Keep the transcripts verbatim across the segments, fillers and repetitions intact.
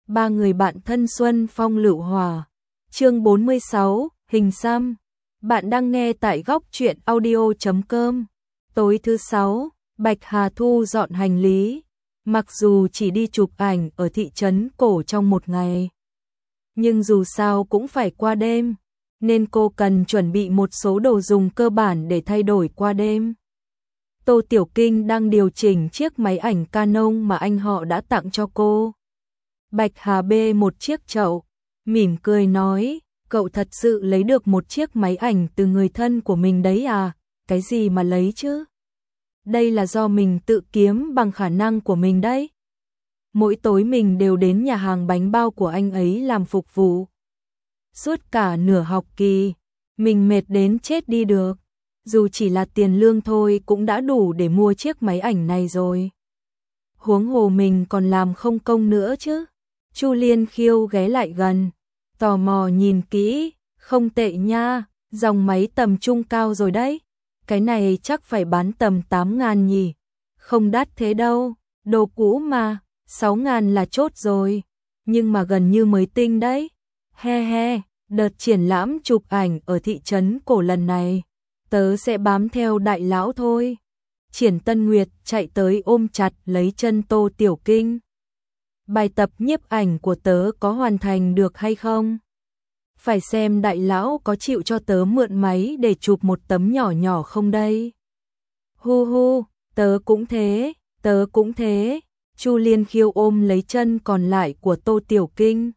Ba người bạn thân xuân phong lựu hòa. Chương bốn mươi sáu, hình xăm. Bạn đang nghe tại góc truyện audio chấm com. Tối thứ sáu, Bạch Hà thu dọn hành lý. Mặc dù chỉ đi chụp ảnh ở thị trấn cổ trong một ngày, nhưng dù sao cũng phải qua đêm, nên cô cần chuẩn bị một số đồ dùng cơ bản để thay đổi qua đêm. Tô Tiểu Kinh đang điều chỉnh chiếc máy ảnh Canon mà anh họ đã tặng cho cô. Bạch Hà bê một chiếc chậu, mỉm cười nói, cậu thật sự lấy được một chiếc máy ảnh từ người thân của mình đấy à? Cái gì mà lấy chứ? Đây là do mình tự kiếm bằng khả năng của mình đấy. Mỗi tối mình đều đến nhà hàng bánh bao của anh ấy làm phục vụ. Suốt cả nửa học kỳ, mình mệt đến chết đi được. Dù chỉ là tiền lương thôi cũng đã đủ để mua chiếc máy ảnh này rồi. Huống hồ mình còn làm không công nữa chứ. Chu Liên Khiêu ghé lại gần, tò mò nhìn kỹ, không tệ nha, dòng máy tầm trung cao rồi đấy. Cái này chắc phải bán tầm tám ngàn nhỉ. Không đắt thế đâu, đồ cũ mà, sáu ngàn là chốt rồi. Nhưng mà gần như mới tinh đấy. He he, đợt triển lãm chụp ảnh ở thị trấn cổ lần này, tớ sẽ bám theo đại lão thôi. Triển Tân Nguyệt chạy tới ôm chặt lấy chân Tô Tiểu Kinh. Bài tập nhiếp ảnh của tớ có hoàn thành được hay không? Phải xem đại lão có chịu cho tớ mượn máy để chụp một tấm nhỏ nhỏ không đây? Hu hu, tớ cũng thế, tớ cũng thế. Chu Liên Khiêu ôm lấy chân còn lại của Tô Tiểu Kinh.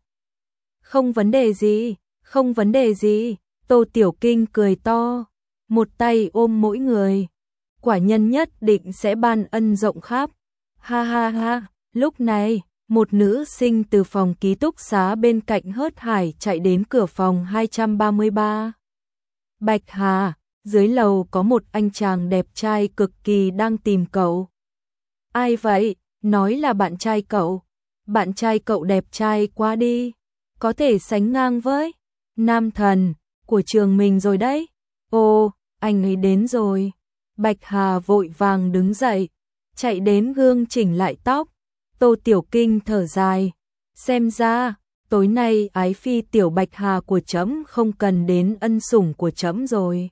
Không vấn đề gì, không vấn đề gì. Tô Tiểu Kinh cười to, một tay ôm mỗi người. Quả nhân nhất định sẽ ban ân rộng khắp. Ha ha ha, lúc này, một nữ sinh từ phòng ký túc xá bên cạnh hớt hải chạy đến cửa phòng hai trăm ba mươi ba. Bạch Hà, dưới lầu có một anh chàng đẹp trai cực kỳ đang tìm cậu. Ai vậy? Nói là bạn trai cậu. Bạn trai cậu đẹp trai quá đi. Có thể sánh ngang với nam thần của trường mình rồi đấy. Ồ, anh ấy đến rồi. Bạch Hà vội vàng đứng dậy, chạy đến gương chỉnh lại tóc. Tô Tiểu Kinh thở dài, xem ra tối nay ái phi tiểu Bạch Hà của trẫm không cần đến ân sủng của trẫm rồi.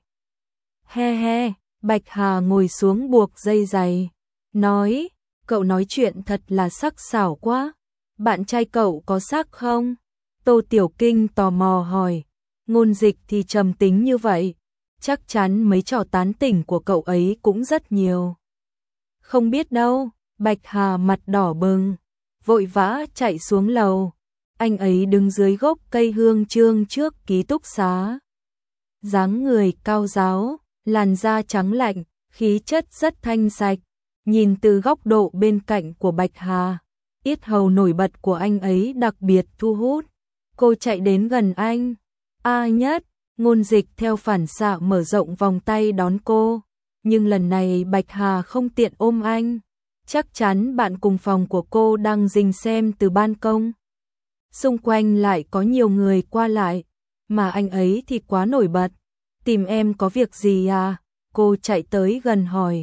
He he, Bạch Hà ngồi xuống buộc dây giày, nói, cậu nói chuyện thật là sắc sảo quá. Bạn trai cậu có sắc không? Tô Tiểu Kinh tò mò hỏi. Ngôn Dịch thì trầm tính như vậy, chắc chắn mấy trò tán tỉnh của cậu ấy cũng rất nhiều. Không biết đâu. Bạch Hà mặt đỏ bừng, vội vã chạy xuống lầu. Anh ấy đứng dưới gốc cây hương chương trước ký túc xá. Dáng người cao ráo, làn da trắng lạnh, khí chất rất thanh sạch. Nhìn từ góc độ bên cạnh của Bạch Hà, yết hầu nổi bật của anh ấy đặc biệt thu hút. Cô chạy đến gần anh. A Nhất, Ngôn Dịch theo phản xạ mở rộng vòng tay đón cô. Nhưng lần này Bạch Hà không tiện ôm anh. Chắc chắn bạn cùng phòng của cô đang rình xem từ ban công. Xung quanh lại có nhiều người qua lại, mà anh ấy thì quá nổi bật. Tìm em có việc gì à? Cô chạy tới gần hỏi.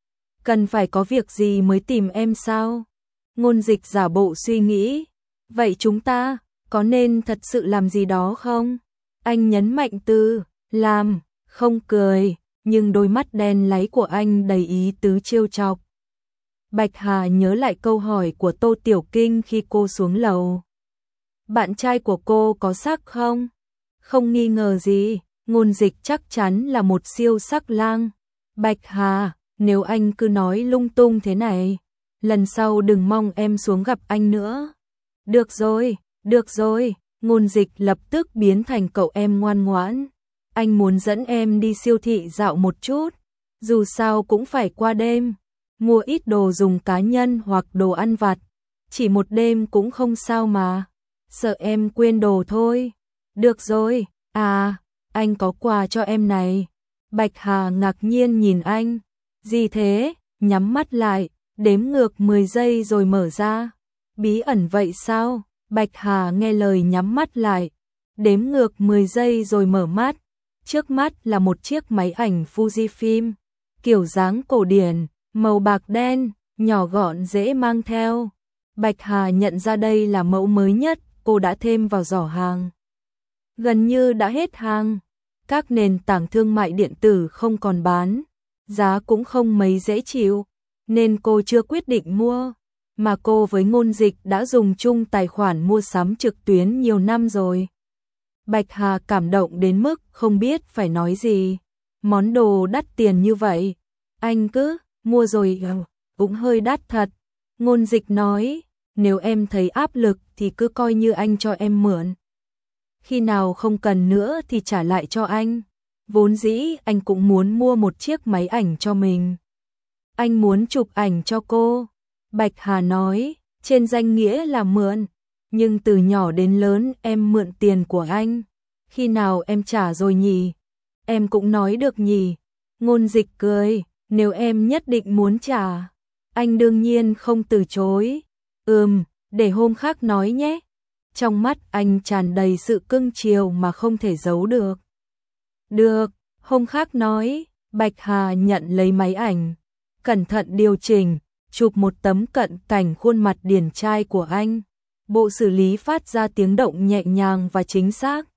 Cần phải có việc gì mới tìm em sao? Ngôn Dịch giả bộ suy nghĩ. Vậy chúng ta có nên thật sự làm gì đó không? Anh nhấn mạnh từ làm, không cười, nhưng đôi mắt đen láy của anh đầy ý tứ trêu chọc. Bạch Hà nhớ lại câu hỏi của Tô Tiểu Kinh khi cô xuống lầu. Bạn trai của cô có sắc không? Không nghi ngờ gì, Ngôn Dịch chắc chắn là một siêu sắc lang. Bạch Hà, nếu anh cứ nói lung tung thế này, lần sau đừng mong em xuống gặp anh nữa. Được rồi, được rồi, Ngôn Dịch lập tức biến thành cậu em ngoan ngoãn. Anh muốn dẫn em đi siêu thị dạo một chút, dù sao cũng phải qua đêm. Mua ít đồ dùng cá nhân hoặc đồ ăn vặt, chỉ một đêm cũng không sao mà. Sợ em quên đồ thôi. Được rồi, à, anh có quà cho em này. Bạch Hà ngạc nhiên nhìn anh. Gì thế? Nhắm mắt lại, đếm ngược mười giây rồi mở ra. Bí ẩn vậy sao? Bạch Hà nghe lời nhắm mắt lại, đếm ngược mười giây rồi mở mắt. Trước mắt là một chiếc máy ảnh Fujifilm, kiểu dáng cổ điển, màu bạc đen, nhỏ gọn dễ mang theo. Bạch Hà nhận ra đây là mẫu mới nhất, cô đã thêm vào giỏ hàng. Gần như đã hết hàng, các nền tảng thương mại điện tử không còn bán, giá cũng không mấy dễ chịu, nên cô chưa quyết định mua, mà cô với Ngôn Dịch đã dùng chung tài khoản mua sắm trực tuyến nhiều năm rồi. Bạch Hà cảm động đến mức không biết phải nói gì, món đồ đắt tiền như vậy, anh cứ mua rồi, cũng hơi đắt thật. Ngôn Dịch nói, nếu em thấy áp lực thì cứ coi như anh cho em mượn. Khi nào không cần nữa thì trả lại cho anh. Vốn dĩ anh cũng muốn mua một chiếc máy ảnh cho mình. Anh muốn chụp ảnh cho cô. Bạch Hà nói, trên danh nghĩa là mượn, nhưng từ nhỏ đến lớn em mượn tiền của anh. Khi nào em trả rồi nhỉ? Em cũng nói được nhỉ? Ngôn Dịch cười, nếu em nhất định muốn trả, anh đương nhiên không từ chối. Ừm, để hôm khác nói nhé. Trong mắt anh tràn đầy sự cưng chiều mà không thể giấu được. Được, hôm khác nói. Bạch Hà nhận lấy máy ảnh, cẩn thận điều chỉnh, chụp một tấm cận cảnh khuôn mặt điển trai của anh. Bộ xử lý phát ra tiếng động nhẹ nhàng và chính xác.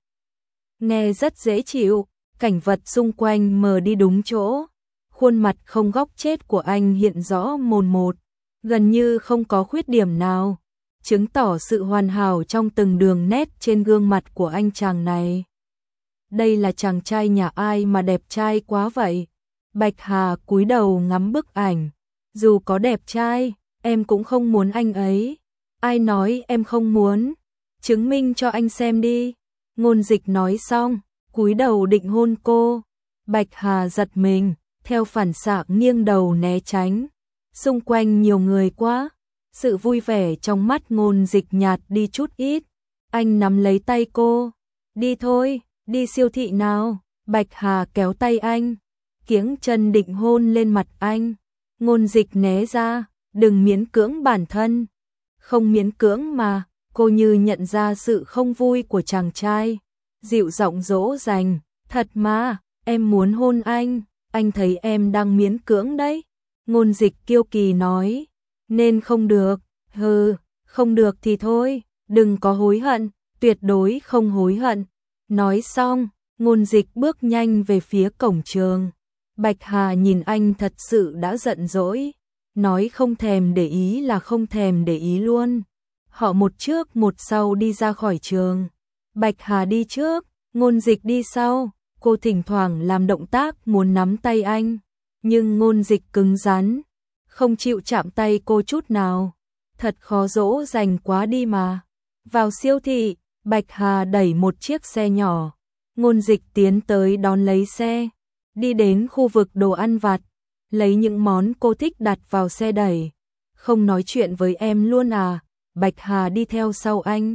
Nghe rất dễ chịu, cảnh vật xung quanh mờ đi đúng chỗ. Khuôn mặt không góc chết của anh hiện rõ mồn một, gần như không có khuyết điểm nào, chứng tỏ sự hoàn hảo trong từng đường nét trên gương mặt của anh chàng này. Đây là chàng trai nhà ai mà đẹp trai quá vậy? Bạch Hà cúi đầu ngắm bức ảnh. Dù có đẹp trai, em cũng không muốn anh ấy. Ai nói em không muốn? Chứng minh cho anh xem đi. Ngôn Dịch nói xong, cúi đầu định hôn cô. Bạch Hà giật mình, theo phản xạ nghiêng đầu né tránh. Xung quanh nhiều người quá, sự vui vẻ trong mắt Ngôn Dịch nhạt đi chút ít. Anh nắm lấy tay cô. Đi thôi, đi siêu thị nào. Bạch Hà kéo tay anh, kiếng chân định hôn lên mặt anh. Ngôn Dịch né ra, đừng miễn cưỡng bản thân. Không miễn cưỡng mà. Cô như nhận ra sự không vui của chàng trai, dịu giọng dỗ dành, thật mà, em muốn hôn anh, anh thấy em đang miễn cưỡng đấy. Ngôn Dịch kiêu kỳ nói, nên không được, hừ, không được thì thôi, đừng có hối hận, tuyệt đối không hối hận. Nói xong, Ngôn Dịch bước nhanh về phía cổng trường. Bạch Hà nhìn anh thật sự đã giận dỗi, nói không thèm để ý là không thèm để ý luôn. Họ một trước một sau đi ra khỏi trường. Bạch Hà đi trước, Ngôn Dịch đi sau. Cô thỉnh thoảng làm động tác muốn nắm tay anh, nhưng Ngôn Dịch cứng rắn, không chịu chạm tay cô chút nào. Thật khó dỗ dành quá đi mà. Vào siêu thị, Bạch Hà đẩy một chiếc xe nhỏ. Ngôn Dịch tiến tới đón lấy xe, đi đến khu vực đồ ăn vặt, lấy những món cô thích đặt vào xe đẩy. Không nói chuyện với em luôn à? Bạch Hà đi theo sau anh.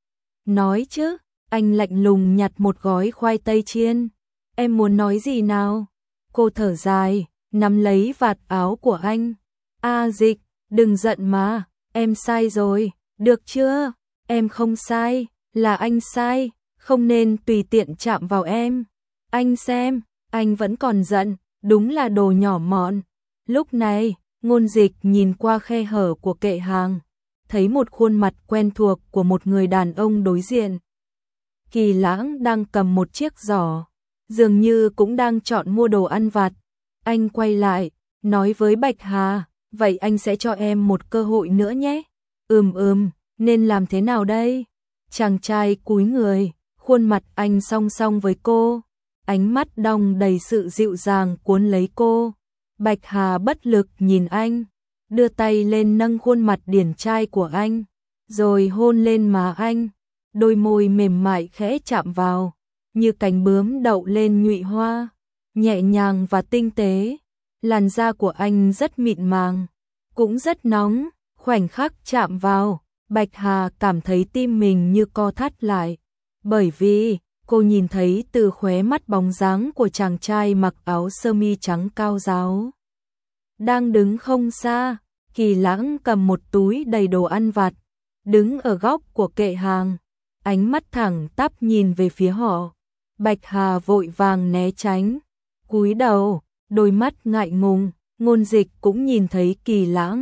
Nói chứ, anh lạnh lùng nhặt một gói khoai tây chiên. Em muốn nói gì nào? Cô thở dài, nắm lấy vạt áo của anh. A Dịch, đừng giận mà, em sai rồi, được chưa? Em không sai, là anh sai, không nên tùy tiện chạm vào em. Anh xem, anh vẫn còn giận, đúng là đồ nhỏ mọn. Lúc này, Ngôn Dịch nhìn qua khe hở của kệ hàng, thấy một khuôn mặt quen thuộc của một người đàn ông đối diện. Kỳ Lãng đang cầm một chiếc giỏ, dường như cũng đang chọn mua đồ ăn vặt. Anh quay lại, nói với Bạch Hà, vậy anh sẽ cho em một cơ hội nữa nhé. Ừm ừm, nên làm thế nào đây? Chàng trai cúi người, khuôn mặt anh song song với cô, ánh mắt đong đầy sự dịu dàng cuốn lấy cô. Bạch Hà bất lực nhìn anh, đưa tay lên nâng khuôn mặt điển trai của anh, rồi hôn lên má anh. Đôi môi mềm mại khẽ chạm vào, như cánh bướm đậu lên nhụy hoa, nhẹ nhàng và tinh tế. Làn da của anh rất mịn màng, cũng rất nóng. Khoảnh khắc chạm vào, Bạch Hà cảm thấy tim mình như co thắt lại, bởi vì cô nhìn thấy từ khóe mắt bóng dáng của chàng trai mặc áo sơ mi trắng cao ráo, đang đứng không xa. Kỳ Lãng cầm một túi đầy đồ ăn vặt, đứng ở góc của kệ hàng, ánh mắt thẳng tắp nhìn về phía họ. Bạch Hà vội vàng né tránh, cúi đầu, đôi mắt ngại ngùng. Ngôn Dịch cũng nhìn thấy Kỳ Lãng,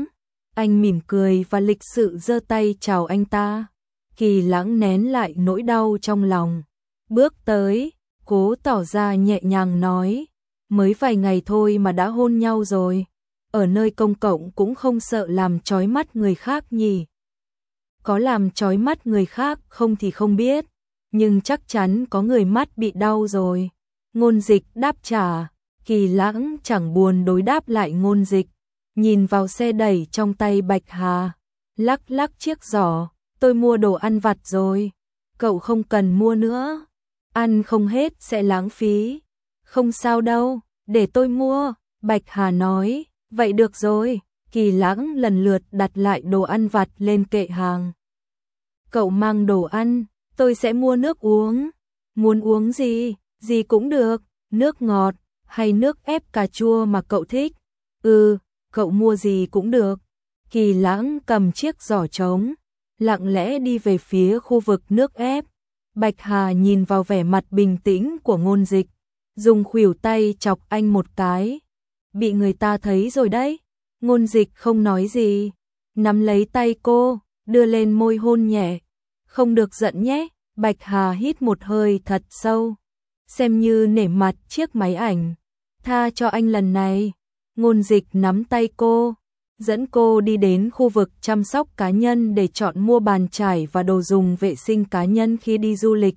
Anh mỉm cười và lịch sự giơ tay chào anh ta. Kỳ Lãng nén lại nỗi đau trong lòng, bước tới, cố tỏ ra nhẹ nhàng nói, mới vài ngày thôi mà đã hôn nhau rồi, ở nơi công cộng cũng không sợ làm chói mắt người khác nhỉ? Có làm chói mắt người khác không thì không biết, nhưng chắc chắn có người mắt bị đau rồi. Ngôn Dịch đáp trả, Kỳ Lãng chẳng buồn đối đáp lại Ngôn Dịch, nhìn vào xe đẩy trong tay Bạch Hà, lắc lắc chiếc giỏ, tôi mua đồ ăn vặt rồi, cậu không cần mua nữa, ăn không hết sẽ lãng phí. Không sao đâu, để tôi mua, Bạch Hà nói, vậy được rồi. Kỳ Lãng lần lượt đặt lại đồ ăn vặt lên kệ hàng. Cậu mang đồ ăn, tôi sẽ mua nước uống. Muốn uống gì, gì cũng được, nước ngọt hay nước ép cà chua mà cậu thích. Ừ, cậu mua gì cũng được. Kỳ Lãng cầm chiếc giỏ trống, lặng lẽ đi về phía khu vực nước ép. Bạch Hà nhìn vào vẻ mặt bình tĩnh của Ngôn Dịch, dùng khuỷu tay chọc anh một cái. Bị người ta thấy rồi đấy. Ngôn Dịch không nói gì, nắm lấy tay cô, đưa lên môi hôn nhẹ. Không được giận nhé. Bạch Hà hít một hơi thật sâu, xem như nể mặt chiếc máy ảnh. Tha cho anh lần này. Ngôn Dịch nắm tay cô, dẫn cô đi đến khu vực chăm sóc cá nhân để chọn mua bàn chải và đồ dùng vệ sinh cá nhân khi đi du lịch.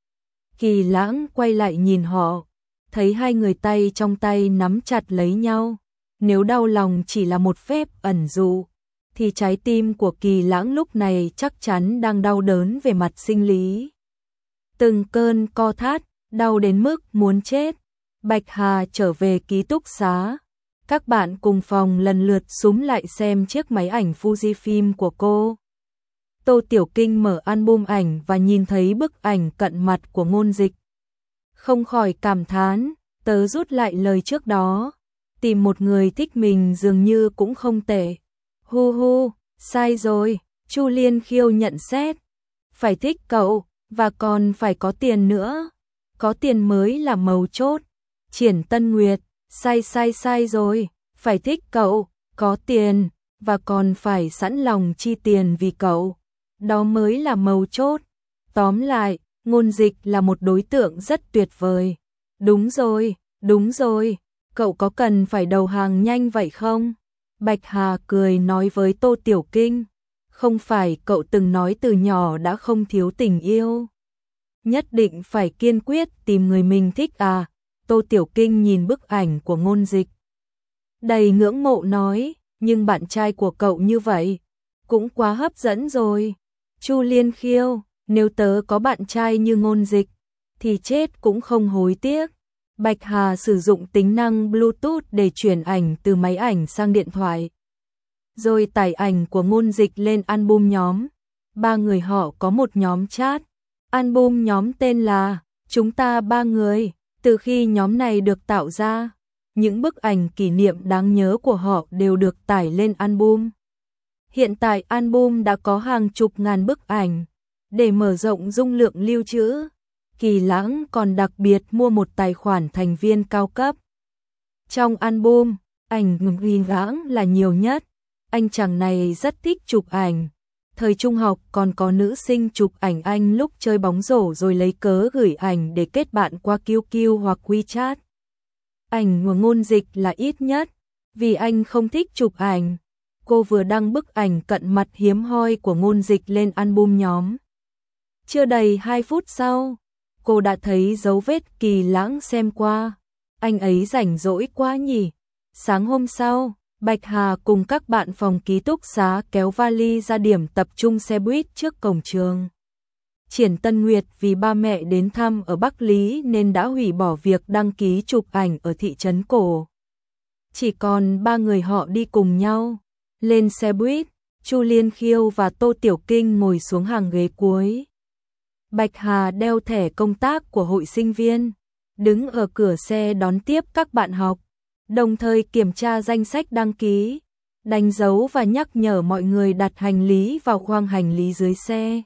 Kỳ Lãng quay lại nhìn họ, thấy hai người tay trong tay nắm chặt lấy nhau. Nếu đau lòng chỉ là một phép ẩn dụ, thì trái tim của Kỳ Lãng lúc này chắc chắn đang đau đớn về mặt sinh lý. Từng cơn co thắt, đau đến mức muốn chết. Bạch Hà trở về ký túc xá. Các bạn cùng phòng lần lượt súm lại xem chiếc máy ảnh Fujifilm của cô. Tô Tiểu Kinh mở album ảnh và nhìn thấy bức ảnh cận mặt của Ngôn Dịch. Không khỏi cảm thán, tớ rút lại lời trước đó. Tìm một người thích mình dường như cũng không tệ. Hu hu, sai rồi, Chu Liên Khiêu nhận xét. Phải thích cậu, và còn phải có tiền nữa. Có tiền mới là mấu chốt. Triển Tân Nguyệt, sai sai sai rồi, phải thích cậu, có tiền, và còn phải sẵn lòng chi tiền vì cậu. Đó mới là mấu chốt. Tóm lại, Ngôn Dịch là một đối tượng rất tuyệt vời. Đúng rồi, đúng rồi, cậu có cần phải đầu hàng nhanh vậy không? Bạch Hà cười nói với Tô Tiểu Kinh. Không phải cậu từng nói từ nhỏ đã không thiếu tình yêu. Nhất định phải kiên quyết tìm người mình thích à? Tô Tiểu Kinh nhìn bức ảnh của Ngôn Dịch, đầy ngưỡng mộ nói, nhưng bạn trai của cậu như vậy, cũng quá hấp dẫn rồi. Chu Liên Khiêu, nếu tớ có bạn trai như Ngôn Dịch, thì chết cũng không hối tiếc. Bạch Hà sử dụng tính năng Bluetooth để chuyển ảnh từ máy ảnh sang điện thoại, rồi tải ảnh của Ngôn Dịch lên album nhóm. Ba người họ có một nhóm chat. Album nhóm tên là Chúng ta ba người. Từ khi nhóm này được tạo ra, những bức ảnh kỷ niệm đáng nhớ của họ đều được tải lên album. Hiện tại album đã có hàng chục ngàn bức ảnh. Để mở rộng dung lượng lưu trữ, Kỳ Lãng còn đặc biệt mua một tài khoản thành viên cao cấp. Trong album, ảnh Kỳ Lãng là nhiều nhất. Anh chàng này rất thích chụp ảnh. Thời trung học còn có nữ sinh chụp ảnh anh lúc chơi bóng rổ rồi lấy cớ gửi ảnh để kết bạn qua quy quy hoặc WeChat. Ảnh của Ngôn Dịch là ít nhất, vì anh không thích chụp ảnh. Cô vừa đăng bức ảnh cận mặt hiếm hoi của Ngôn Dịch lên album nhóm. Chưa đầy hai phút sau, cô đã thấy dấu vết Kỳ Lãng xem qua. Anh ấy rảnh rỗi quá nhỉ. Sáng hôm sau, Bạch Hà cùng các bạn phòng ký túc xá kéo vali ra điểm tập trung xe buýt trước cổng trường. Triển Tân Nguyệt vì ba mẹ đến thăm ở Bắc Lý nên đã hủy bỏ việc đăng ký chụp ảnh ở thị trấn cổ. Chỉ còn ba người họ đi cùng nhau. Lên xe buýt, Chu Liên Khiêu và Tô Tiểu Kinh ngồi xuống hàng ghế cuối. Bạch Hà đeo thẻ công tác của hội sinh viên, đứng ở cửa xe đón tiếp các bạn học, đồng thời kiểm tra danh sách đăng ký, đánh dấu và nhắc nhở mọi người đặt hành lý vào khoang hành lý dưới xe.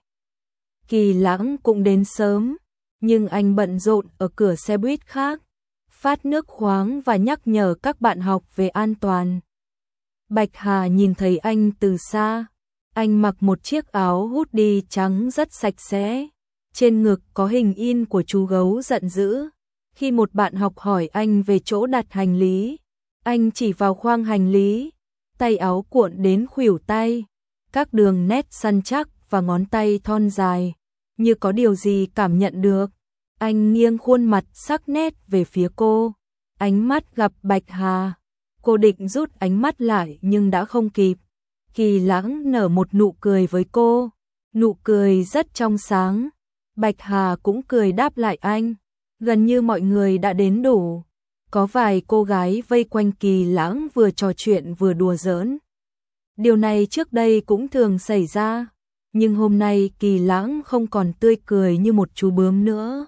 Kỳ Lãng cũng đến sớm, nhưng anh bận rộn ở cửa xe buýt khác, phát nước khoáng và nhắc nhở các bạn học về an toàn. Bạch Hà nhìn thấy anh từ xa. Anh mặc một chiếc áo hoodie trắng rất sạch sẽ. Trên ngực có hình in của chú gấu giận dữ. Khi một bạn học hỏi anh về chỗ đặt hành lý, anh chỉ vào khoang hành lý, tay áo cuộn đến khuỷu tay, các đường nét săn chắc và ngón tay thon dài, như có điều gì cảm nhận được. Anh nghiêng khuôn mặt sắc nét về phía cô, ánh mắt gặp Bạch Hà. Cô định rút ánh mắt lại nhưng đã không kịp. Kỳ Lãng nở một nụ cười với cô, nụ cười rất trong sáng. Bạch Hà cũng cười đáp lại anh. Gần như mọi người đã đến đủ. Có vài cô gái vây quanh Kỳ Lãng vừa trò chuyện vừa đùa giỡn. Điều này trước đây cũng thường xảy ra, nhưng hôm nay Kỳ Lãng không còn tươi cười như một chú bướm nữa.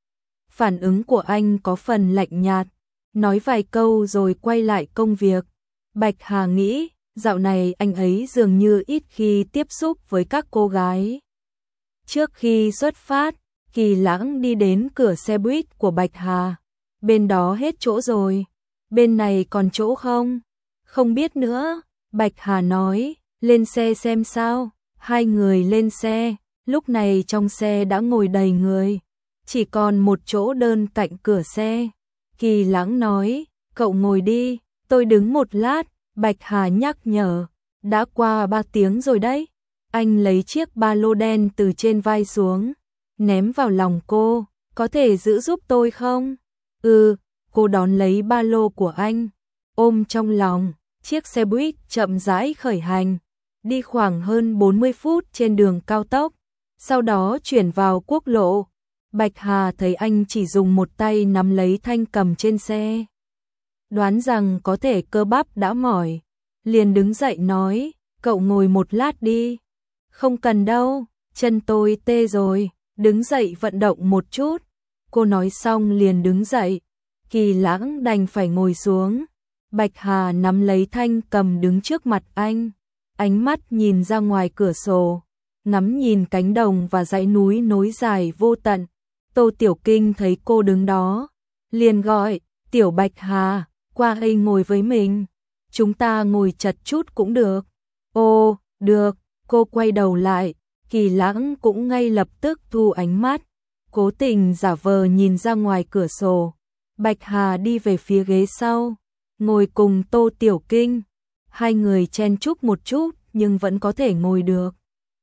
Phản ứng của anh có phần lạnh nhạt, nói vài câu rồi quay lại công việc. Bạch Hà nghĩ, dạo này anh ấy dường như ít khi tiếp xúc với các cô gái. Trước khi xuất phát, Kỳ Lãng đi đến cửa xe buýt của Bạch Hà. Bên đó hết chỗ rồi, bên này còn chỗ không? Không biết nữa, Bạch Hà nói, lên xe xem sao. Hai người lên xe, lúc này trong xe đã ngồi đầy người, chỉ còn một chỗ đơn cạnh cửa xe. Kỳ Lãng nói, cậu ngồi đi, tôi đứng một lát. Bạch Hà nhắc nhở, đã qua ba tiếng rồi đấy. Anh lấy chiếc ba lô đen từ trên vai xuống, ném vào lòng cô, có thể giữ giúp tôi không? Ừ, cô đón lấy ba lô của anh, ôm trong lòng. Chiếc xe buýt chậm rãi khởi hành, đi khoảng hơn bốn mươi phút trên đường cao tốc, sau đó chuyển vào quốc lộ. Bạch Hà thấy anh chỉ dùng một tay nắm lấy thanh cầm trên xe, đoán rằng có thể cơ bắp đã mỏi, liền đứng dậy nói, cậu ngồi một lát đi. Không cần đâu, chân tôi tê rồi, đứng dậy vận động một chút. Cô nói xong liền đứng dậy, Kỳ Lãng đành phải ngồi xuống. Bạch Hà nắm lấy thanh cầm đứng trước mặt anh, ánh mắt nhìn ra ngoài cửa sổ, ngắm nhìn cánh đồng và dãy núi nối dài vô tận. Tô Tiểu Kinh thấy cô đứng đó, liền gọi, Tiểu Bạch Hà, qua đây ngồi với mình, chúng ta ngồi chật chút cũng được. Ô, được, cô quay đầu lại, Kỳ Lãng cũng ngay lập tức thu ánh mắt, cố tình giả vờ nhìn ra ngoài cửa sổ. Bạch Hà đi về phía ghế sau, ngồi cùng Tô Tiểu Kinh, hai người chen chúc một chút nhưng vẫn có thể ngồi được.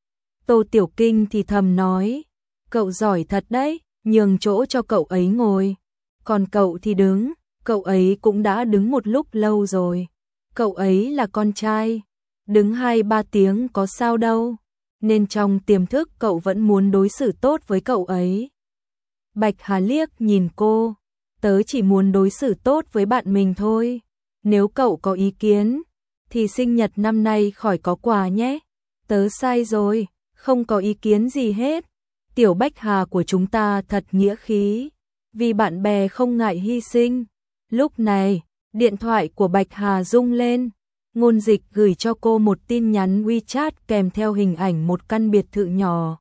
Tô Tiểu Kinh thì thầm nói, cậu giỏi thật đấy, nhường chỗ cho cậu ấy ngồi, còn cậu thì đứng, cậu ấy cũng đã đứng một lúc lâu rồi, cậu ấy là con trai, đứng hai ba tiếng có sao đâu, nên trong tiềm thức cậu vẫn muốn đối xử tốt với cậu ấy. Bạch Hà liếc nhìn cô, tớ chỉ muốn đối xử tốt với bạn mình thôi, nếu cậu có ý kiến, thì sinh nhật năm nay khỏi có quà nhé. Tớ sai rồi, không có ý kiến gì hết. Tiểu Bạch Hà của chúng ta thật nghĩa khí, vì bạn bè không ngại hy sinh. Lúc này, điện thoại của Bạch Hà rung lên, Ngôn Dịch gửi cho cô một tin nhắn WeChat kèm theo hình ảnh một căn biệt thự nhỏ.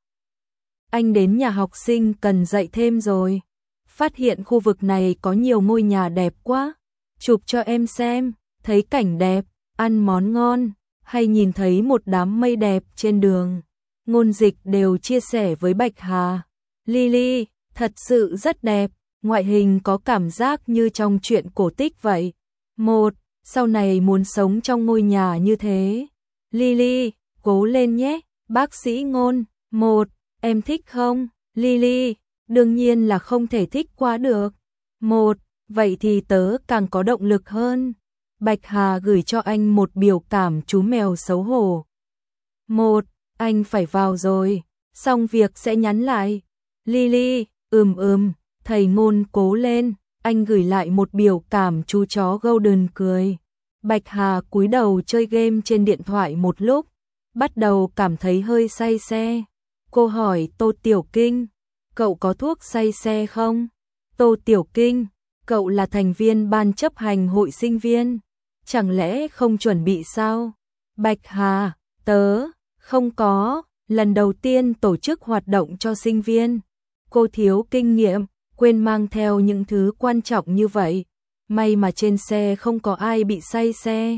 Anh đến nhà học sinh cần dạy thêm rồi, phát hiện khu vực này có nhiều ngôi nhà đẹp quá, chụp cho em xem, thấy cảnh đẹp, ăn món ngon, hay nhìn thấy một đám mây đẹp trên đường. Ngôn Dịch đều chia sẻ với Bạch Hà, Lily, thật sự rất đẹp, ngoại hình có cảm giác như trong truyện cổ tích vậy. Một, sau này muốn sống trong ngôi nhà như thế. Lily, cố lên nhé, bác sĩ Ngôn. Một, em thích không? Lily, đương nhiên là không thể thích quá được. Một, vậy thì tớ càng có động lực hơn. Bạch Hà gửi cho anh một biểu cảm chú mèo xấu hổ. Một, anh phải vào rồi, xong việc sẽ nhắn lại. Lily, ừm ừm, thầy Ngôn cố lên, anh gửi lại một biểu cảm chú chó Golden cười. Bạch Hà cúi đầu chơi game trên điện thoại một lúc, bắt đầu cảm thấy hơi say xe. Cô hỏi Tô Tiểu Kinh, cậu có thuốc say xe không? Tô Tiểu Kinh, cậu là thành viên ban chấp hành hội sinh viên, chẳng lẽ không chuẩn bị sao? Bạch Hà, tớ, không có, lần đầu tiên tổ chức hoạt động cho sinh viên. Cô thiếu kinh nghiệm, quên mang theo những thứ quan trọng như vậy. May mà trên xe không có ai bị say xe.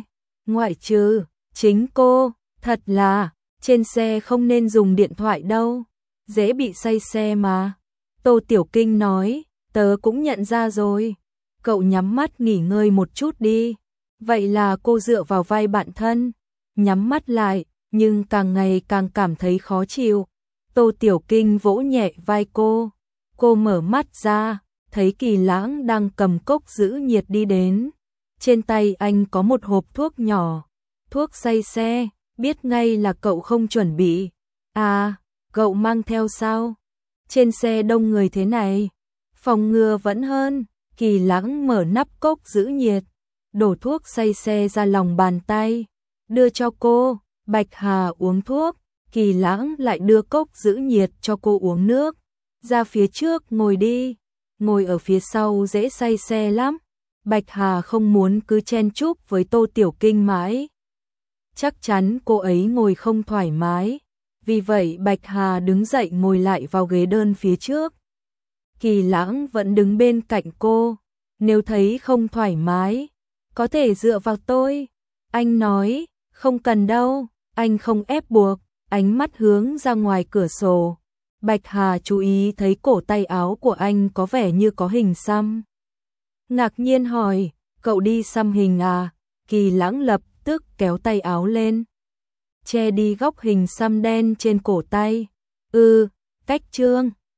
Ngoại trừ, chính cô, thật là, trên xe không nên dùng điện thoại đâu, dễ bị say xe mà. Tô Tiểu Kinh nói, tớ cũng nhận ra rồi. Cậu nhắm mắt nghỉ ngơi một chút đi. Vậy là cô dựa vào vai bạn thân, nhắm mắt lại, nhưng càng ngày càng cảm thấy khó chịu. Tô Tiểu Kinh vỗ nhẹ vai cô. Cô mở mắt ra, thấy Kỳ Lãng đang cầm cốc giữ nhiệt đi đến. Trên tay anh có một hộp thuốc nhỏ, thuốc say xe, biết ngay là cậu không chuẩn bị. À, cậu mang theo sao? Trên xe đông người thế này, phòng ngừa vẫn hơn. Kỳ Lãng mở nắp cốc giữ nhiệt, đổ thuốc say xe ra lòng bàn tay, đưa cho cô. Bạch Hà uống thuốc, Kỳ Lãng lại đưa cốc giữ nhiệt cho cô uống nước. Ra phía trước ngồi đi, ngồi ở phía sau dễ say xe lắm. Bạch Hà không muốn cứ chen chúc với Tô Tiểu Kinh mãi. Chắc chắn cô ấy ngồi không thoải mái. Vì vậy Bạch Hà đứng dậy ngồi lại vào ghế đơn phía trước. Kỳ Lãng vẫn đứng bên cạnh cô. Nếu thấy không thoải mái, có thể dựa vào tôi. Anh nói, không cần đâu, anh không ép buộc. Ánh mắt hướng ra ngoài cửa sổ. Bạch Hà chú ý thấy cổ tay áo của anh có vẻ như có hình xăm. Ngạc nhiên hỏi, cậu đi xăm hình à? Kỳ Lãng lập tức kéo tay áo lên, che đi góc hình xăm đen trên cổ tay. Ừ, cách trương.